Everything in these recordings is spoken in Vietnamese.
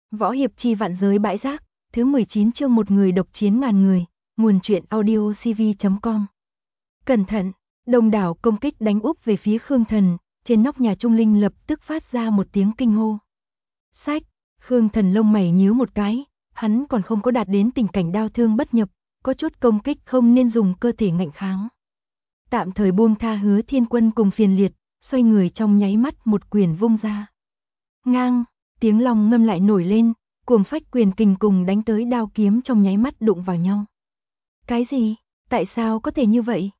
Võ hiệp chi vạn giới bãi rác, thứ 19 chương một người độc chiến ngàn người, nguồn truyện audio cv.com. Cẩn thận, đông đảo công kích đánh úp về phía Khương Thần, trên nóc nhà Trung Linh lập tức phát ra một tiếng kinh hô. Sách, Khương Thần lông mày nhíu một cái, hắn còn không có đạt đến tình cảnh đao thương bất nhập, có chút công kích không nên dùng cơ thể ngạnh kháng. Tạm thời buông tha Hứa Thiên Quân cùng Phiền Liệt, xoay người trong nháy mắt một quyền vung ra. Ngang, tiếng long ngâm lại nổi lên, cuồng phách quyền kình cùng đánh tới đao kiếm trong nháy mắt đụng vào nhau. Cái gì? Tại sao có thể như vậy?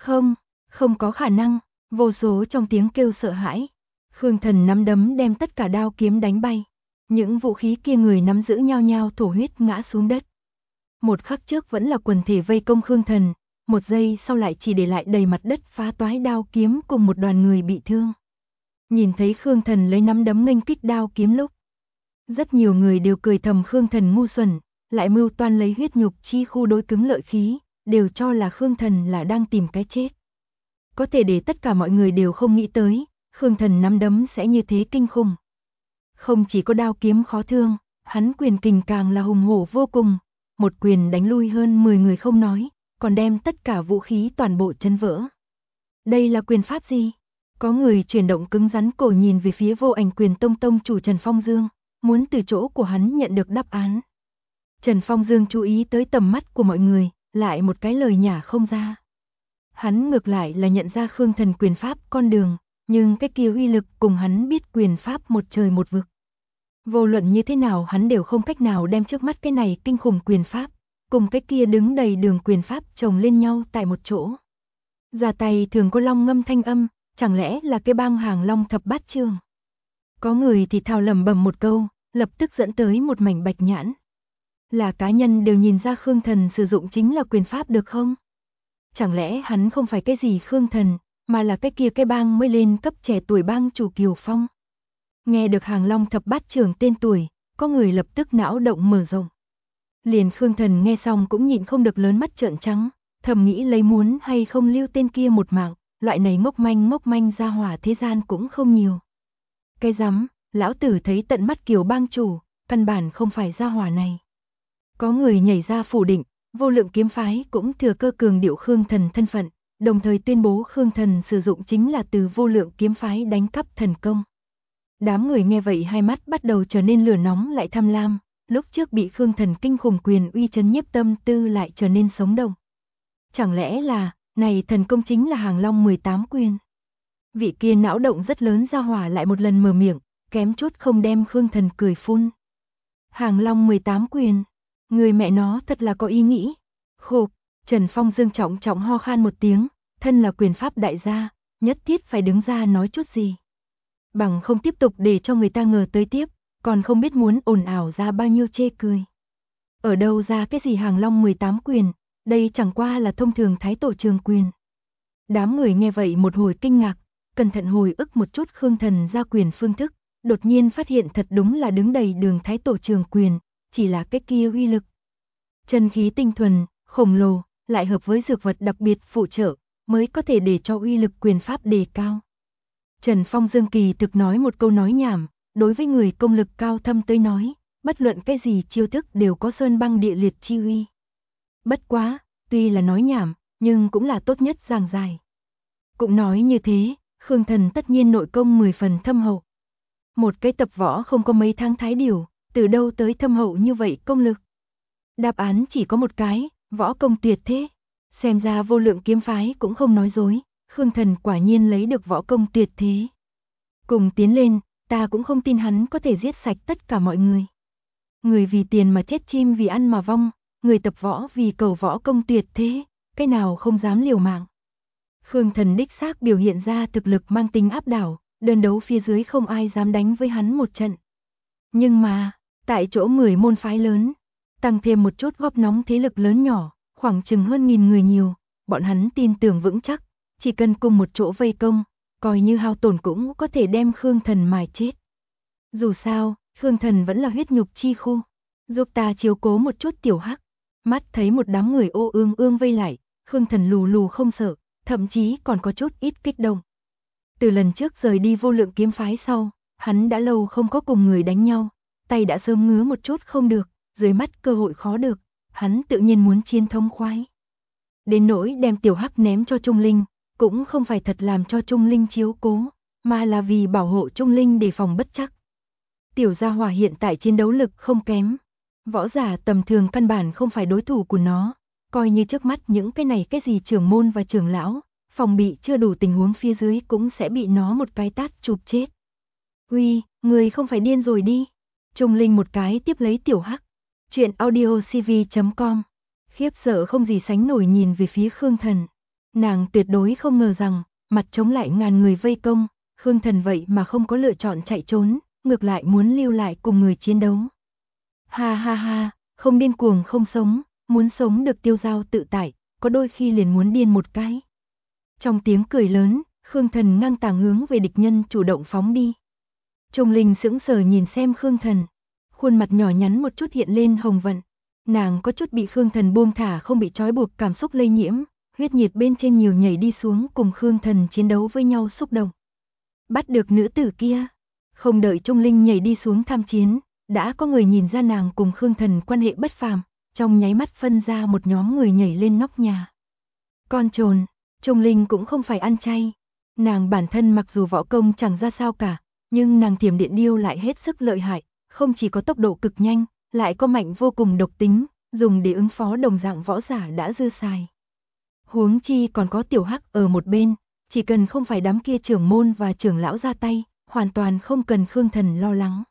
Không có khả năng, vô số trong tiếng kêu sợ hãi. Khương Thần nắm đấm đem tất cả đao kiếm đánh bay. Những vũ khí kia người nắm giữ nhao nhao thổ huyết ngã xuống đất. Một khắc trước vẫn là quần thể vây công Khương Thần, một giây sau lại chỉ để lại đầy mặt đất phá toái đao kiếm cùng một đoàn người bị thương. Nhìn thấy Khương Thần lấy nắm đấm nghênh kích đao kiếm lúc, rất nhiều người đều cười thầm Khương Thần ngu xuẩn, lại mưu toan lấy huyết nhục chi khu đối cứng lợi khí, đều cho là Khương Thần là đang tìm cái chết. Có thể để tất cả mọi người đều không nghĩ tới, Khương Thần nắm đấm sẽ như thế kinh khủng. Không chỉ có đao kiếm khó thương, hắn quyền kình càng là hùng hổ vô cùng, một quyền đánh lui hơn 10 người không nói, còn đem tất cả vũ khí toàn bộ chấn vỡ. Đây là quyền pháp gì? Có người chuyển động cứng rắn cổ nhìn về phía Vô Ảnh Quyền Tông tông chủ Trần Phong Dương, muốn từ chỗ của hắn nhận được đáp án. Trần Phong Dương chú ý tới tầm mắt của mọi người, lại một cái lời nhả không ra. Hắn ngược lại là nhận ra Khương Thần quyền pháp con đường, nhưng cái kia uy lực cùng hắn biết quyền pháp một trời một vực. Vô luận như thế nào hắn đều không cách nào đem trước mắt cái này kinh khủng quyền pháp, cùng cái kia đứng đầy đường quyền pháp chồng lên nhau tại một chỗ. Ra tay thường có long ngâm thanh âm, chẳng lẽ là cái bang Hàng Long thập bát trường? Có người thì thào lẩm bẩm một câu, lập tức dẫn tới một mảnh bạch nhãn. Là cá nhân đều nhìn ra Khương Thần sử dụng chính là quyền pháp được không? Chẳng lẽ hắn không phải cái gì Khương Thần, mà là cái kia cái bang mới lên cấp trẻ tuổi bang chủ Kiều Phong? Nghe được Hàng Long thập bát trường tên tuổi, có người lập tức não động mở rộng. Liền Khương Thần nghe xong cũng nhịn không được lớn mắt trợn trắng, thầm nghĩ lấy muốn hay không lưu tên kia một mạng, loại này ngốc manh ra hỏa thế gian cũng không nhiều. Cái rắm, lão tử thấy tận mắt Kiều bang chủ, căn bản không phải ra hỏa này. Có người nhảy ra phủ định, Vô Lượng kiếm phái cũng thừa cơ cường điệu Khương Thần thân phận, đồng thời tuyên bố Khương Thần sử dụng chính là từ Vô Lượng kiếm phái đánh cắp thần công. Đám người nghe vậy hai mắt bắt đầu trở nên lửa nóng lại tham lam, lúc trước bị Khương Thần kinh khủng quyền uy chấn nhiếp tâm tư lại trở nên sống động. Chẳng lẽ là, này thần công chính là Hàng Long 18 quyền? Vị kia não động rất lớn ra hỏa lại một lần mở miệng, kém chút không đem Khương Thần cười phun. Hàng Long 18 quyền, người mẹ nó thật là có ý nghĩ. Khục, Trần Phong Dương trọng ho khan một tiếng, thân là quyền pháp đại gia, nhất thiết phải đứng ra nói chút gì. Bằng không tiếp tục để cho người ta ngờ tới tiếp, còn không biết muốn ồn ào ra bao nhiêu chê cười. Ở đâu ra cái gì Hàng Long 18 quyền, đây chẳng qua là thông thường thái tổ trường quyền. Đám người nghe vậy một hồi kinh ngạc, cẩn thận hồi ức một chút Khương Thần ra quyền phương thức, đột nhiên phát hiện thật đúng là đứng đầy đường thái tổ trường quyền, chỉ là cái kia uy lực. Chân khí tinh thuần, khổng lồ, lại hợp với dược vật đặc biệt phụ trợ, mới có thể để cho uy lực quyền pháp đề cao. Trần Phong Dương kỳ thực nói một câu nói nhảm, đối với người công lực cao thâm tới nói, bất luận cái gì chiêu thức đều có sơn băng địa liệt chi uy. Bất quá, tuy là nói nhảm, nhưng cũng là tốt nhất giảng giải. Cũng nói như thế, Khương Thần tất nhiên nội công 10 phần thâm hậu. Một cái tập võ không có mấy tháng thái điều, từ đâu tới thâm hậu như vậy công lực? Đáp án chỉ có một cái, võ công tuyệt thế. Xem ra Vô Lượng kiếm phái cũng không nói dối, Khương Thần quả nhiên lấy được võ công tuyệt thế. Cùng tiến lên, ta cũng không tin hắn có thể giết sạch tất cả mọi người. Người vì tiền mà chết, chim vì ăn mà vong, người tập võ vì cầu võ công tuyệt thế, cái nào không dám liều mạng. Khương Thần đích xác biểu hiện ra thực lực mang tính áp đảo, đơn đấu phía dưới không ai dám đánh với hắn một trận. Nhưng mà, tại chỗ 10 môn phái lớn, tăng thêm một chút góp nóng thế lực lớn nhỏ, khoảng chừng hơn 1000 người nhiều, bọn hắn tin tưởng vững chắc, chỉ cần cùng một chỗ vây công, coi như hao tổn cũng có thể đem Khương Thần mài chết. Dù sao, Khương Thần vẫn là huyết nhục chi khu, giúp ta chiếu cố một chút tiểu hắc. Mắt thấy một đám người ô ương ương vây lại, Khương Thần lù lù không sợ, thậm chí còn có chút ít kích động. Từ lần trước rời đi Vô Lượng kiếm phái sau, hắn đã lâu không có cùng người đánh nhau, tay đã sớm ngứa một chút không được, dưới mắt cơ hội khó được, hắn tự nhiên muốn chiến thống khoái. Đến nỗi đem Tiểu Hắc ném cho Trung Linh, cũng không phải thật làm cho Trung Linh chiếu cố, mà là vì bảo hộ Trung Linh để phòng bất trắc. Tiểu gia hỏa hiện tại chiến đấu lực không kém, võ giả tầm thường căn bản không phải đối thủ của nó, coi như trước mắt những cái này cái gì trưởng môn và trưởng lão, phòng bị chưa đủ tình huống phía dưới cũng sẽ bị nó một cái tát chụp chết. Uy, người không phải điên rồi đi. Trung Linh một cái tiếp lấy Tiểu Hắc. Chuyện audiocv.com. Khiếp sợ không gì sánh nổi nhìn về phía Khương Thần. Nàng tuyệt đối không ngờ rằng, mặt chống lại ngàn người vây công, Khương Thần vậy mà không có lựa chọn chạy trốn, ngược lại muốn lưu lại cùng người chiến đấu. Ha ha ha, không điên cuồng không sống, muốn sống được tiêu dao tự tại, có đôi khi liền muốn điên một cái. Trong tiếng cười lớn, Khương Thần ngang tàng hướng về địch nhân chủ động phóng đi. Trung Linh sững sờ nhìn xem Khương Thần, khuôn mặt nhỏ nhắn một chút hiện lên hồng vận. Nàng có chút bị Khương Thần buông thả không bị trói buộc cảm xúc lây nhiễm, huyết nhiệt bên trên nhiều nhảy đi xuống cùng Khương Thần chiến đấu với nhau xúc động. Bắt được nữ tử kia, không đợi Trung Linh nhảy đi xuống tham chiến, đã có người nhìn ra nàng cùng Khương Thần quan hệ bất phàm, trong nháy mắt phân ra một nhóm người nhảy lên nóc nhà. Con trồn, Trung Linh cũng không phải ăn chay, nàng bản thân mặc dù võ công chẳng ra sao cả, nhưng nàng Thiểm Điện Điêu lại hết sức lợi hại, không chỉ có tốc độ cực nhanh, lại có mạnh vô cùng độc tính, dùng để ứng phó đồng dạng võ giả đã dư xài. Huống chi còn có Tiểu Hắc ở một bên, chỉ cần không phải đám kia trưởng môn và trưởng lão ra tay, hoàn toàn không cần Khương Thần lo lắng.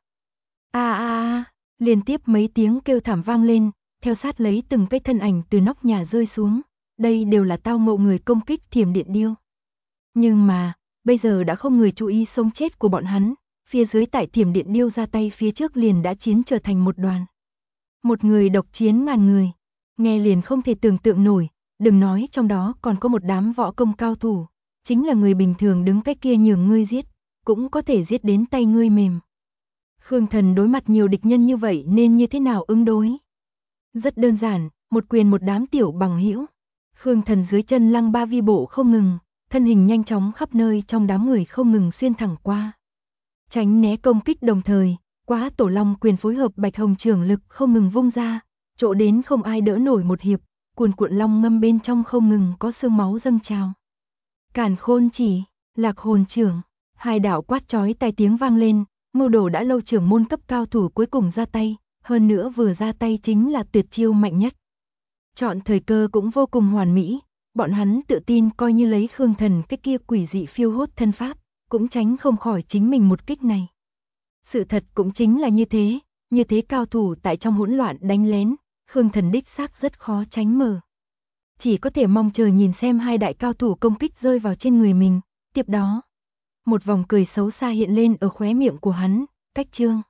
Liên tiếp mấy tiếng kêu thảm vang lên, theo sát lấy từng cái thân ảnh từ nóc nhà rơi xuống, đây đều là tao ngộ người công kích Thiểm Điện Điêu. Nhưng mà, bây giờ đã không người chú ý sống chết của bọn hắn, phía dưới tại Thiểm Điện Điêu ra tay phía trước liền đã chiến trở thành một đoàn. Một người độc chiến ngàn người, nghe liền không thể tưởng tượng nổi, đừng nói trong đó còn có một đám võ công cao thủ, chính là người bình thường đứng cách kia nhường ngươi giết, cũng có thể giết đến tay ngươi mềm. Khương Thần đối mặt nhiều địch nhân như vậy nên như thế nào ứng đối? Rất đơn giản, một quyền một đám tiểu bằng hữu. Khương Thần dưới chân lăng ba vi bộ không ngừng, thân hình nhanh chóng khắp nơi trong đám người không ngừng xuyên thẳng qua. Tránh né công kích đồng thời, Quá Tổ Long quyền phối hợp Bạch Hồng trưởng lực không ngừng vung ra, chỗ đến không ai đỡ nổi một hiệp, cuồn cuộn long ngâm bên trong không ngừng có xương máu dâng trào. Càn Khôn Chỉ, Lạc Hồn Trưởng, hai đạo quát chói tai tiếng vang lên, mưu đồ đã lâu trưởng môn cấp cao thủ cuối cùng ra tay, hơn nữa vừa ra tay chính là tuyệt chiêu mạnh nhất. Chọn thời cơ cũng vô cùng hoàn mỹ, bọn hắn tự tin coi như lấy Khương Thần cái kia quỷ dị phiêu hốt thân pháp, cũng tránh không khỏi chính mình một kích này. Sự thật cũng chính là như thế cao thủ tại trong hỗn loạn đánh lén, Khương Thần đích xác rất khó tránh mở. Chỉ có thể mong chờ nhìn xem hai đại cao thủ công kích rơi vào trên người mình, tiếp đó. Một vòng cười xấu xa hiện lên ở khóe miệng của hắn, cách chương.